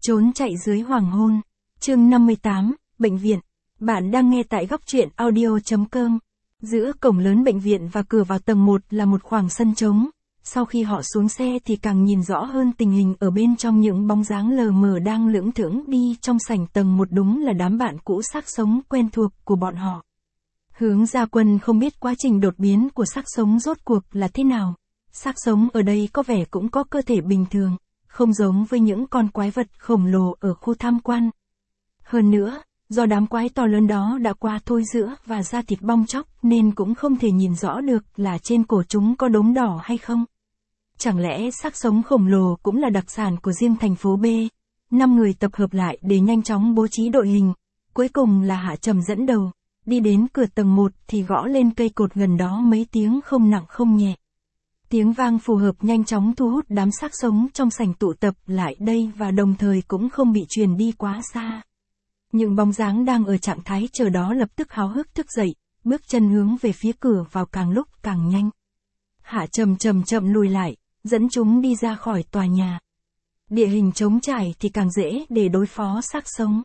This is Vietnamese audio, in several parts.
Trốn chạy dưới hoàng hôn. Chương 58, bệnh viện. Bạn đang nghe tại góc truyện audio.com. Giữa cổng lớn bệnh viện và cửa vào tầng 1 là một khoảng sân trống. Sau khi họ xuống xe thì càng nhìn rõ hơn tình hình ở bên trong, những bóng dáng lờ mờ đang lững thững đi trong sảnh tầng 1, đúng là đám bạn cũ xác sống quen thuộc của bọn họ. Hướng Gia Quân không biết quá trình đột biến của xác sống rốt cuộc là thế nào. Xác sống ở đây có vẻ cũng có cơ thể bình thường, không giống với những con quái vật khổng lồ ở khu tham quan. Hơn nữa, do đám quái to lớn đó đã qua thôi giữa và da thịt bong tróc nên cũng không thể nhìn rõ được là trên cổ chúng có đốm đỏ hay không. Chẳng lẽ xác sống khổng lồ cũng là đặc sản của riêng thành phố B? 5 người tập hợp lại để nhanh chóng bố trí đội hình. Cuối cùng là Hạ Trầm dẫn đầu, đi đến cửa tầng 1 thì gõ lên cây cột gần đó mấy tiếng không nặng không nhẹ. Tiếng vang phù hợp nhanh chóng thu hút đám xác sống trong sảnh tụ tập lại đây và đồng thời cũng không bị truyền đi quá xa. Những bóng dáng đang ở trạng thái chờ đó lập tức háo hức thức dậy, bước chân hướng về phía cửa vào càng lúc càng nhanh. Hạ Trầm chậm lùi lại, dẫn chúng đi ra khỏi tòa nhà. Địa hình trống trải thì càng dễ để đối phó xác sống.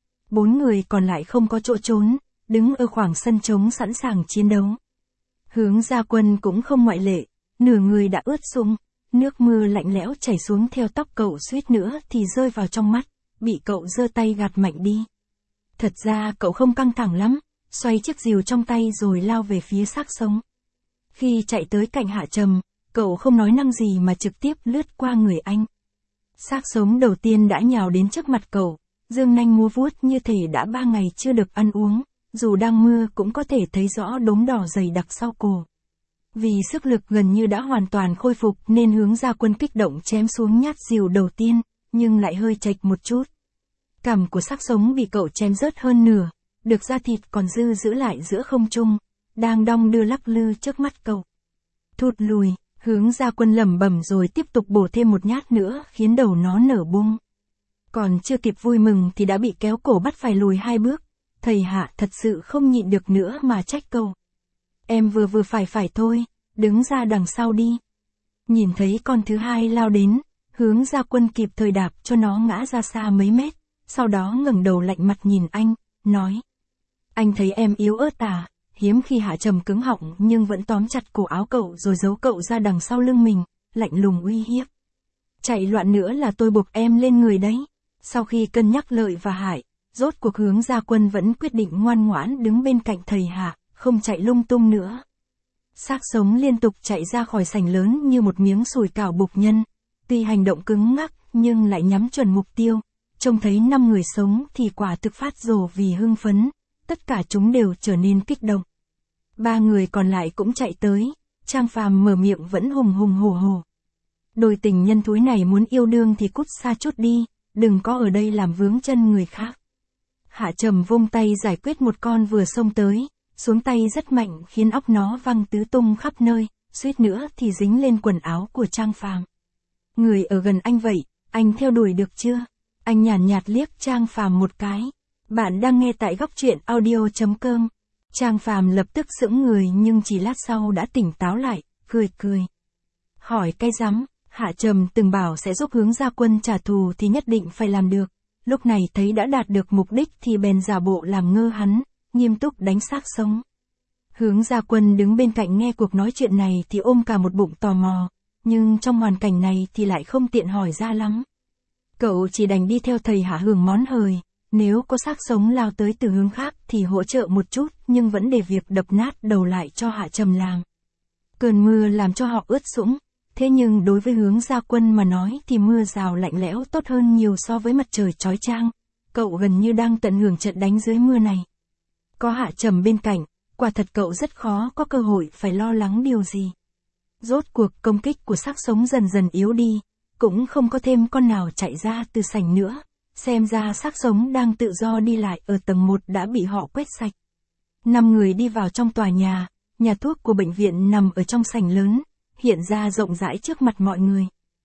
4 người còn lại không có chỗ trốn, đứng ở khoảng sân trống sẵn sàng chiến đấu. Hướng Gia Quân cũng không ngoại lệ, nửa người đã ướt sũng, nước mưa lạnh lẽo chảy xuống theo tóc cậu, suýt nữa thì rơi vào trong mắt, bị cậu giơ tay gạt mạnh đi. Thật ra cậu không căng thẳng lắm, xoay chiếc rìu trong tay rồi lao về phía xác sống. Khi chạy tới cạnh Hạ Trầm, cậu không nói năng gì mà trực tiếp lướt qua người anh. Xác sống đầu tiên đã nhào đến trước mặt cậu, dương nanh múa vuốt như thể đã 3 ngày chưa được ăn uống, dù đang mưa cũng có thể thấy rõ đốm đỏ dày đặc sau cổ. Vì sức lực gần như đã hoàn toàn khôi phục nên Hướng Gia Quân kích động chém xuống nhát rìu đầu tiên, nhưng lại hơi chệch một chút. Cằm của xác sống bị cậu chém rớt hơn nửa, được da thịt còn dư giữ lại giữa không trung, đang đong đưa lắc lư trước mắt cậu. Thụt lùi, Hướng Gia Quân lẩm bẩm rồi tiếp tục bổ thêm một nhát nữa khiến đầu nó nở bung. Còn chưa kịp vui mừng thì đã bị kéo cổ bắt phải lùi 2 bước. Thầy Hạ thật sự không nhịn được nữa mà trách cậu. Em vừa phải thôi, đứng ra đằng sau đi. Nhìn thấy con thứ hai lao đến, Hướng Gia Quân kịp thời đạp cho nó ngã ra xa mấy mét, sau đó ngẩng đầu lạnh mặt nhìn anh, nói. Anh thấy em yếu ớt à? Hiếm khi Hạ Trầm cứng họng nhưng vẫn tóm chặt cổ áo cậu rồi giấu cậu ra đằng sau lưng mình, lạnh lùng uy hiếp. Chạy loạn nữa là tôi buộc em lên người đấy. Sau khi cân nhắc lợi và hại, rốt cuộc Hướng Gia Quân vẫn quyết định ngoan ngoãn đứng bên cạnh thầy Hạ, không chạy lung tung nữa. Xác sống liên tục chạy ra khỏi sảnh lớn như một miếng sủi cảo bục nhân, tuy hành động cứng ngắc nhưng lại nhắm chuẩn mục tiêu. Trông thấy 5 người sống thì quả thực phát rồ vì hưng phấn, tất cả chúng đều trở nên kích động. 3 người còn lại cũng chạy tới, Trang Phàm mở miệng vẫn hùng hổ. Đôi tình nhân thúi này muốn yêu đương thì cút xa chút đi, đừng có ở đây làm vướng chân người khác. Hạ Trầm vung tay giải quyết một con vừa xông tới, xuống tay rất mạnh khiến óc nó văng tứ tung khắp nơi, suýt nữa thì dính lên quần áo của Trang Phàm. Người ở gần anh vậy, anh theo đuổi được chưa? Anh nhàn nhạt liếc Trang Phàm một cái. Bạn đang nghe tại góc truyện audio.com. Trang Phàm lập tức sững người nhưng chỉ lát sau đã tỉnh táo lại, cười. Hỏi cái rắm, Hạ Trầm từng bảo sẽ giúp Hướng Gia Quân trả thù thì nhất định phải làm được. Lúc này thấy đã đạt được mục đích thì bèn giả bộ làm ngơ hắn, nghiêm túc đánh xác sống. Hướng Gia Quân đứng bên cạnh nghe cuộc nói chuyện này thì ôm cả một bụng tò mò, nhưng trong hoàn cảnh này thì lại không tiện hỏi ra lắm. Cậu chỉ đành đi theo thầy Hạ hưởng món hời, nếu có xác sống lao tới từ hướng khác thì hỗ trợ một chút nhưng vẫn để việc đập nát đầu lại cho Hạ Trầm làm. Cơn mưa làm cho họ ướt sũng, thế nhưng đối với Hướng Gia Quân mà nói thì mưa rào lạnh lẽo tốt hơn nhiều so với mặt trời chói chang. Cậu gần như đang tận hưởng trận đánh dưới mưa này. Có Hạ Trầm bên cạnh, quả thật cậu rất khó có cơ hội phải lo lắng điều gì. Rốt cuộc công kích của xác sống dần dần yếu đi, cũng không có thêm con nào chạy ra từ sảnh nữa. Xem ra xác sống đang tự do đi lại ở tầng 1 đã bị họ quét sạch. 5 người đi vào trong tòa nhà thuốc của bệnh viện nằm ở trong sảnh lớn, hiện ra rộng rãi trước mặt mọi người.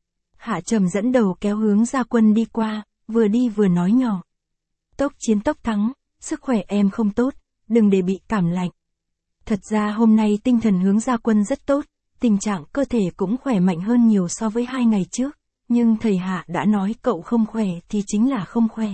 Hạ Trầm dẫn đầu kéo Hướng Gia Quân đi qua, vừa đi vừa nói nhỏ. Tốc chiến tốc thắng, sức khỏe em không tốt, đừng để bị cảm lạnh. Thật ra hôm nay tinh thần Hướng Gia Quân rất tốt, tình trạng cơ thể cũng khỏe mạnh hơn nhiều so với 2 ngày trước, nhưng thầy Hạ đã nói cậu không khỏe thì chính là không khỏe.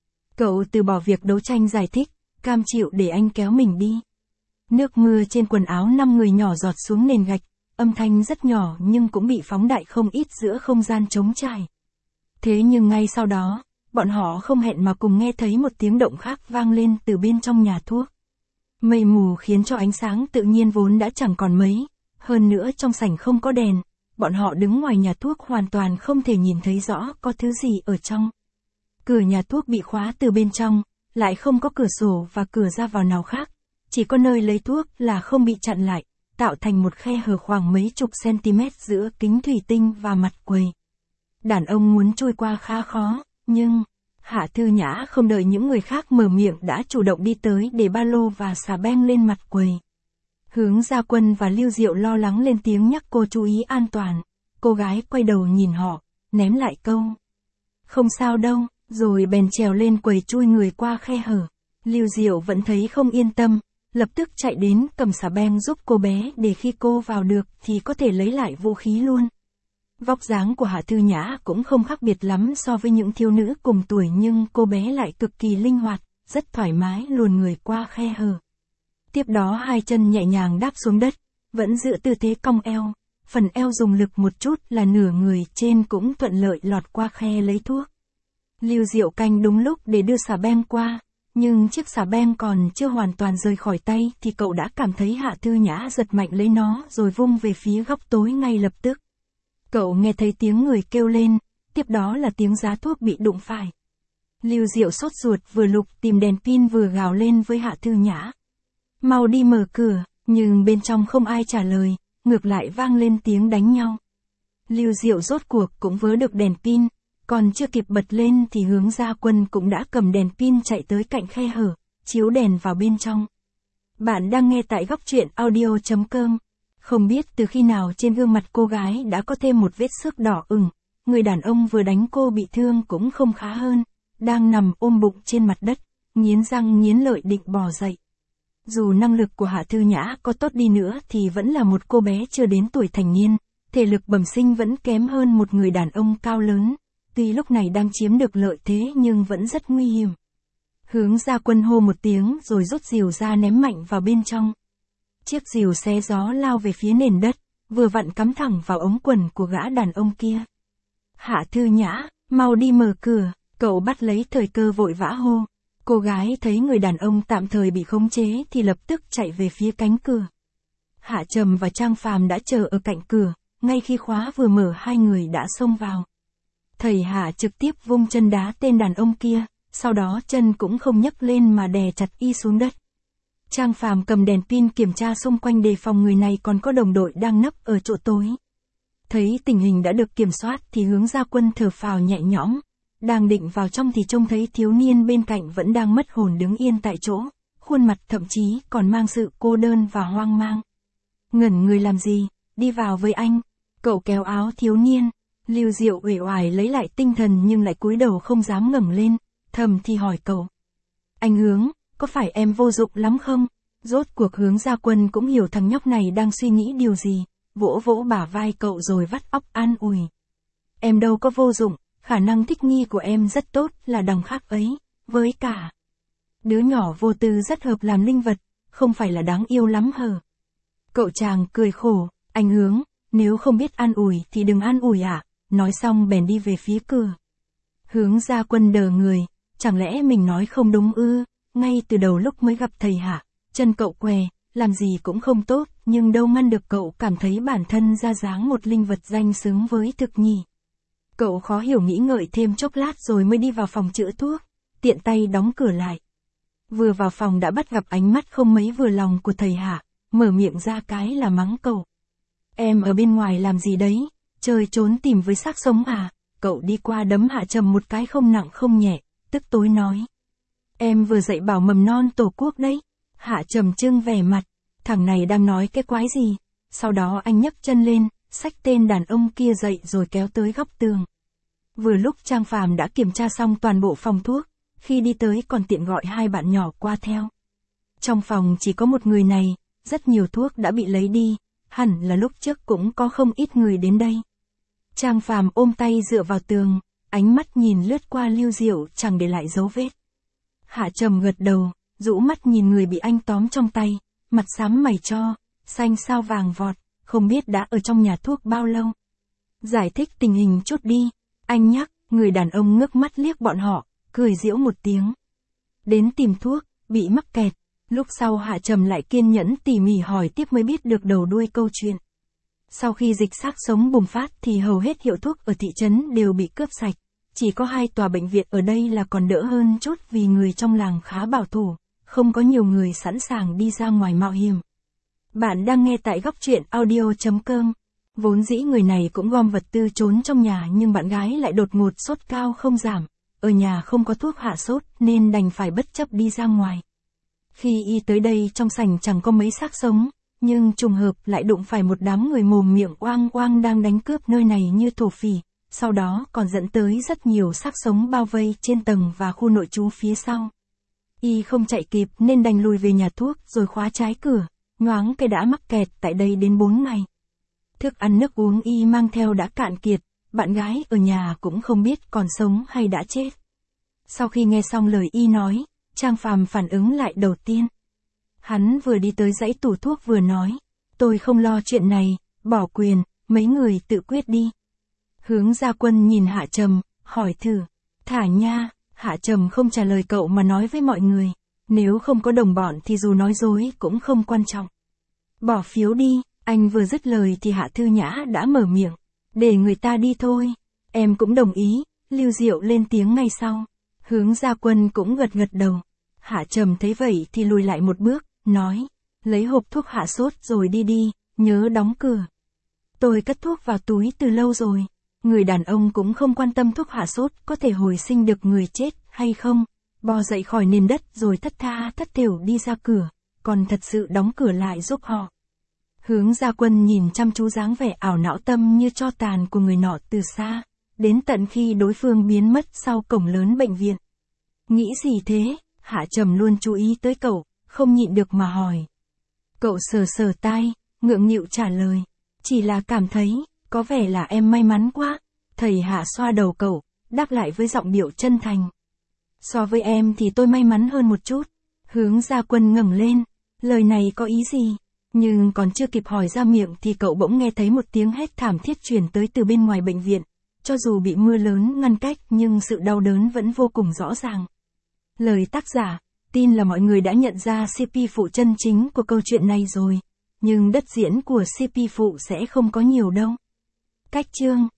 Cậu từ bỏ việc đấu tranh giải thích, cam chịu để anh kéo mình đi. Nước mưa trên quần áo 5 người nhỏ giọt xuống nền gạch, âm thanh rất nhỏ nhưng cũng bị phóng đại không ít giữa không gian trống trải. Thế nhưng ngay sau đó, bọn họ không hẹn mà cùng nghe thấy một tiếng động khác vang lên từ bên trong nhà thuốc. Mây mù khiến cho ánh sáng tự nhiên vốn đã chẳng còn mấy, hơn nữa trong sảnh không có đèn, bọn họ đứng ngoài nhà thuốc hoàn toàn không thể nhìn thấy rõ có thứ gì ở trong. Cửa nhà thuốc bị khóa từ bên trong, lại không có cửa sổ và cửa ra vào nào khác, chỉ có nơi lấy thuốc là không bị chặn lại, tạo thành một khe hở khoảng mấy chục cm giữa kính thủy tinh và mặt quầy. Đàn ông muốn trôi qua khá khó, nhưng Hạ Thư Nhã không đợi những người khác mở miệng đã chủ động đi tới để ba lô và xà beng lên mặt quầy. Hướng Gia Quân và Lưu Diệu lo lắng lên tiếng nhắc cô chú ý an toàn. Cô gái quay đầu nhìn họ, ném lại câu: "Không sao đâu", rồi bèn trèo lên quầy chui người qua khe hở. Lưu Diệu vẫn thấy không yên tâm, lập tức chạy đến cầm xà beng giúp cô bé để khi cô vào được thì có thể lấy lại vũ khí luôn. Vóc dáng của Hạ Thư Nhã cũng không khác biệt lắm so với những thiếu nữ cùng tuổi nhưng cô bé lại cực kỳ linh hoạt, rất thoải mái luồn người qua khe hở. Tiếp đó hai chân nhẹ nhàng đáp xuống đất, vẫn giữ tư thế cong eo, phần eo dùng lực một chút là nửa người trên cũng thuận lợi lọt qua khe lấy thuốc. Lưu Diệu canh đúng lúc để đưa xà beng qua, nhưng chiếc xà beng còn chưa hoàn toàn rời khỏi tay thì cậu đã cảm thấy Hạ Thư Nhã giật mạnh lấy nó rồi vung về phía góc tối ngay lập tức. Cậu nghe thấy tiếng người kêu lên, tiếp đó là tiếng giá thuốc bị đụng phải. Lưu Diệu sốt ruột vừa lục tìm đèn pin vừa gào lên với Hạ Thư Nhã: "Mau đi mở cửa", nhưng bên trong không ai trả lời, ngược lại vang lên tiếng đánh nhau. Lưu Diệu rốt cuộc cũng vớ được đèn pin, còn chưa kịp bật lên thì Hướng Gia Quân cũng đã cầm đèn pin chạy tới cạnh khe hở, chiếu đèn vào bên trong. Bạn đang nghe tại góc truyện audio.com. Không biết từ khi nào trên gương mặt cô gái đã có thêm một vết xước đỏ ửng, người đàn ông vừa đánh cô bị thương cũng không khá hơn, đang nằm ôm bụng trên mặt đất, nghiến răng nghiến lợi định bò dậy. Dù năng lực của Hạ Thư Nhã có tốt đi nữa thì vẫn là một cô bé chưa đến tuổi thành niên, thể lực bẩm sinh vẫn kém hơn một người đàn ông cao lớn, tuy lúc này đang chiếm được lợi thế nhưng vẫn rất nguy hiểm. Hướng Gia Quân hô một tiếng rồi rút rìu ra ném mạnh vào bên trong. Chiếc rìu xé gió lao về phía nền đất, vừa vặn cắm thẳng vào ống quần của gã đàn ông kia. "Hạ Thư Nhã, mau đi mở cửa", cậu bắt lấy thời cơ vội vã hô. Cô gái thấy người đàn ông tạm thời bị khống chế thì lập tức chạy về phía cánh cửa. Hạ Trầm và Trang Phàm đã chờ ở cạnh cửa, ngay khi khóa vừa mở hai người đã xông vào. Thầy Hạ trực tiếp vung chân đá tên đàn ông kia, sau đó chân cũng không nhấc lên mà đè chặt y xuống đất. Trang Phàm cầm đèn pin kiểm tra xung quanh đề phòng người này còn có đồng đội đang nấp ở chỗ tối. Thấy tình hình đã được kiểm soát thì Hướng Gia Quân thở phào nhẹ nhõm, đang định vào trong thì trông thấy thiếu niên bên cạnh vẫn đang mất hồn đứng yên tại chỗ, khuôn mặt thậm chí còn mang sự cô đơn và hoang mang. "Ngẩn người làm gì, đi vào với anh", cậu kéo áo thiếu niên. Lưu Diệu uể oải lấy lại tinh thần nhưng lại cúi đầu không dám ngẩng lên, thầm thì hỏi cậu: "Anh Hướng, có phải em vô dụng lắm không?" Rốt cuộc Hướng Gia Quân cũng hiểu thằng nhóc này đang suy nghĩ điều gì, vỗ vỗ bả vai cậu rồi vắt óc an ủi: "Em đâu có vô dụng, khả năng thích nghi của em rất tốt là đằng khác ấy, với cả đứa nhỏ vô tư rất hợp làm linh vật, không phải là đáng yêu lắm hờ." Cậu chàng cười khổ: "Anh Hướng, nếu không biết an ủi thì đừng an ủi ạ", nói xong bèn đi về phía cửa. Hướng Gia Quân đờ người, chẳng lẽ mình nói không đúng ư? Ngay từ đầu lúc mới gặp thầy Hạ, chân cậu què, làm gì cũng không tốt, nhưng đâu ngăn được cậu cảm thấy bản thân ra dáng một linh vật danh xứng với thực nhỉ. Cậu khó hiểu nghĩ ngợi thêm chốc lát rồi mới đi vào phòng chữa thuốc, tiện tay đóng cửa lại. Vừa vào phòng đã bắt gặp ánh mắt không mấy vừa lòng của thầy Hạ, mở miệng ra cái là mắng cậu: "Em ở bên ngoài làm gì đấy, chơi trốn tìm với xác sống à?" Cậu đi qua đấm Hạ Trầm một cái không nặng không nhẹ, tức tối nói: "Em vừa dạy bảo mầm non Tổ quốc đấy." Hạ Trầm trưng vẻ mặt, thằng này đang nói cái quái gì? Sau đó anh nhấc chân lên, xách tên đàn ông kia dậy rồi kéo tới góc tường. Vừa lúc Trang Phàm đã kiểm tra xong toàn bộ phòng thuốc, khi đi tới còn tiện gọi hai bạn nhỏ qua theo. Trong phòng chỉ có một người này, rất nhiều thuốc đã bị lấy đi, hẳn là lúc trước cũng có không ít người đến đây. Trang Phàm ôm tay dựa vào tường, ánh mắt nhìn lướt qua Lưu Diệu chẳng để lại dấu vết. Hạ Trầm gật đầu, rũ mắt nhìn người bị anh tóm trong tay, mặt xám mày cho, xanh xao vàng vọt, không biết đã ở trong nhà thuốc bao lâu. Giải thích tình hình chút đi, anh nhắc, người đàn ông ngước mắt liếc bọn họ, cười giễu một tiếng. Đến tìm thuốc, bị mắc kẹt, lúc sau Hạ Trầm lại kiên nhẫn tỉ mỉ hỏi tiếp mới biết được đầu đuôi câu chuyện. Sau khi dịch xác sống bùng phát thì hầu hết hiệu thuốc ở thị trấn đều bị cướp sạch, chỉ có 2 tòa bệnh viện ở đây là còn đỡ hơn chút vì người trong làng khá bảo thủ, không có nhiều người sẵn sàng đi ra ngoài mạo hiểm. Bạn đang nghe tại góc truyện audio.com. Vốn dĩ người này cũng gom vật tư trốn trong nhà nhưng bạn gái lại đột ngột sốt cao không giảm, ở nhà không có thuốc hạ sốt nên đành phải bất chấp đi ra ngoài. Khi y tới đây trong sảnh chẳng có mấy xác sống, nhưng trùng hợp lại đụng phải một đám người mồm miệng oang oang đang đánh cướp nơi này như thổ phỉ, sau đó còn dẫn tới rất nhiều xác sống bao vây trên tầng và khu nội trú phía sau. Y không chạy kịp nên đành lùi về nhà thuốc rồi khóa trái cửa, nhoáng cái đã mắc kẹt tại đây đến 4 ngày. Thức ăn nước uống y mang theo đã cạn kiệt, bạn gái ở nhà cũng không biết còn sống hay đã chết. Sau khi nghe xong lời y nói, Trang Phàm phản ứng lại đầu tiên. Hắn vừa đi tới dãy tủ thuốc vừa nói, tôi không lo chuyện này, bỏ quyền, mấy người tự quyết đi. Hướng Gia Quân nhìn Hạ Trầm, hỏi thử, thả nha, Hạ Trầm không trả lời cậu mà nói với mọi người, nếu không có đồng bọn thì dù nói dối cũng không quan trọng. Bỏ phiếu đi, anh vừa dứt lời thì Hạ Thư Nhã đã mở miệng, để người ta đi thôi, em cũng đồng ý, Lưu Diệu lên tiếng ngay sau. Hướng Gia Quân cũng gật gật đầu. Hạ Trầm thấy vậy thì lùi lại một bước, nói, lấy hộp thuốc hạ sốt rồi đi đi, nhớ đóng cửa. Tôi cất thuốc vào túi từ lâu rồi. Người đàn ông cũng không quan tâm thuốc hạ sốt có thể hồi sinh được người chết hay không, bò dậy khỏi nền đất rồi thất tha thất thểu đi ra cửa, còn thật sự đóng cửa lại giúp họ. Hướng Gia Quân nhìn chăm chú dáng vẻ ảo não tâm như tro tàn của người nọ từ xa, đến tận khi đối phương biến mất sau cổng lớn bệnh viện. Nghĩ gì thế? Hạ Trầm luôn chú ý tới cậu, không nhịn được mà hỏi. Cậu sờ sờ tai, ngượng nghịu trả lời. Chỉ là cảm thấy, có vẻ là em may mắn quá. Thầy Hạ xoa đầu cậu, đáp lại với giọng điệu chân thành. So với em thì tôi may mắn hơn một chút. Hướng Gia Quân ngẩng lên, lời này có ý gì? Nhưng còn chưa kịp hỏi ra miệng thì cậu bỗng nghe thấy một tiếng hét thảm thiết truyền tới từ bên ngoài bệnh viện. Cho dù bị mưa lớn ngăn cách nhưng sự đau đớn vẫn vô cùng rõ ràng. Lời tác giả, tin là mọi người đã nhận ra CP phụ chân chính của câu chuyện này rồi, nhưng đất diễn của CP phụ sẽ không có nhiều đâu. Cách chương